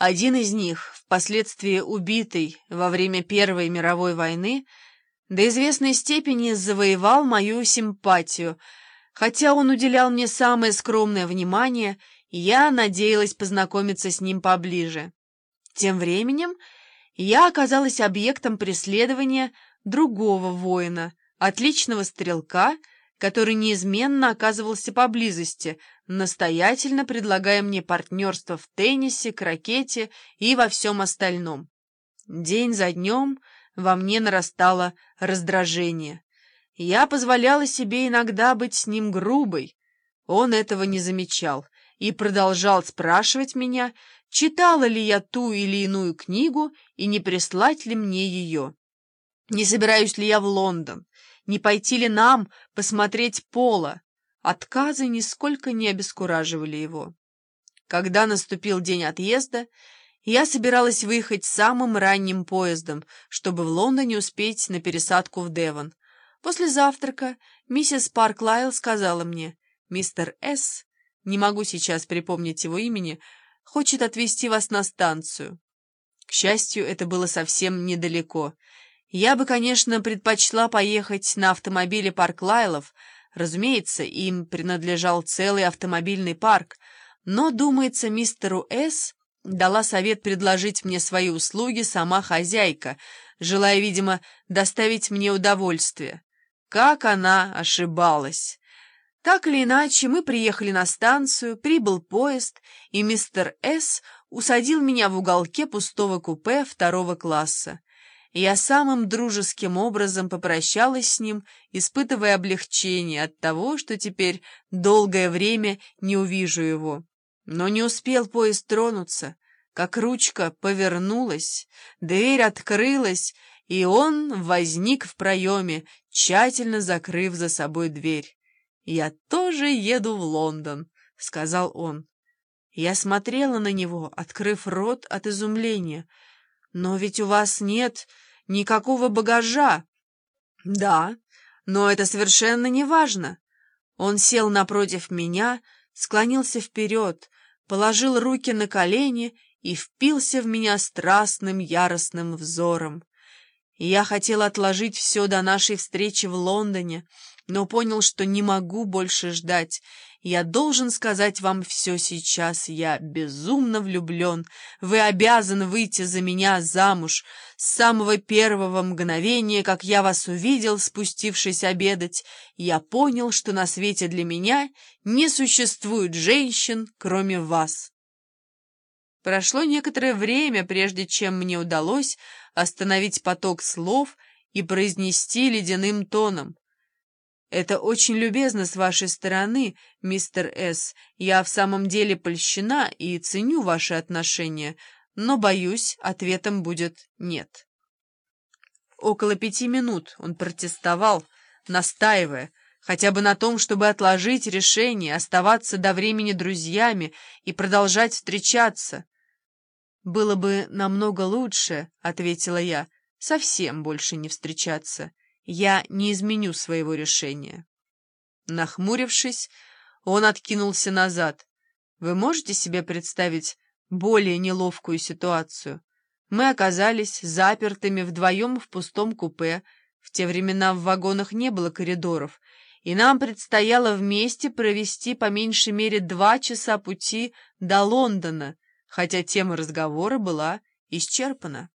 Один из них, впоследствии убитый во время Первой мировой войны, до известной степени завоевал мою симпатию. Хотя он уделял мне самое скромное внимание, я надеялась познакомиться с ним поближе. Тем временем я оказалась объектом преследования другого воина, отличного стрелка, который неизменно оказывался поблизости, настоятельно предлагая мне партнерство в теннисе, крокете и во всем остальном. День за днем во мне нарастало раздражение. Я позволяла себе иногда быть с ним грубой. Он этого не замечал и продолжал спрашивать меня, читала ли я ту или иную книгу и не прислать ли мне ее. Не собираюсь ли я в Лондон? Не пойти ли нам посмотреть Пола? Отказы нисколько не обескураживали его. Когда наступил день отъезда, я собиралась выехать самым ранним поездом, чтобы в Лондоне успеть на пересадку в Девон. После завтрака миссис Парклайл сказала мне: «Мистер С., не могу сейчас припомнить его имени, хочет отвезти вас на станцию». К счастью, это было совсем недалеко. Я бы, конечно, предпочла поехать на автомобиле Парклайлов. Разумеется, им принадлежал целый автомобильный парк, но, думается, мистеру С. дала совет предложить мне свои услуги сама хозяйка, желая, видимо, доставить мне удовольствие. Как она ошибалась! Так или иначе, мы приехали на станцию, прибыл поезд, и мистер С. усадил меня в уголке пустого купе второго класса. Я самым дружеским образом попрощалась с ним, испытывая облегчение от того, что теперь долгое время не увижу его. Но не успел поезд тронуться, как ручка повернулась, дверь открылась, и он возник в проеме, тщательно закрыв за собой дверь. «Я тоже еду в Лондон», — сказал он. Я смотрела на него, открыв рот от изумления. «Но ведь у вас нет никакого багажа». «Да, но это совершенно не важно». Он сел напротив меня, склонился вперед, положил руки на колени и впился в меня страстным, яростным взором. Я хотел отложить все до нашей встречи в Лондоне, но понял, что не могу больше ждать. Я должен сказать вам все сейчас. Я безумно влюблен. Вы обязаны выйти за меня замуж. С самого первого мгновения, как я вас увидел, спустившись обедать, я понял, что на свете для меня не существует женщин, кроме вас. Прошло некоторое время, прежде чем мне удалось остановить поток слов и произнести ледяным тоном: «Это очень любезно с вашей стороны, мистер С. Я в самом деле польщена и ценю ваши отношения, но, боюсь, ответом будет нет». Около 5 минут он протестовал, настаивая хотя бы на том, чтобы отложить решение, оставаться до времени друзьями и продолжать встречаться. «Было бы намного лучше, — ответила я, — совсем больше не встречаться. Я не изменю своего решения». Нахмурившись, он откинулся назад. Вы можете себе представить более неловкую ситуацию? Мы оказались запертыми вдвоем в пустом купе. В те времена в вагонах не было коридоров, и нам предстояло вместе провести по меньшей мере 2 часа пути до Лондона, хотя тема разговора была исчерпана.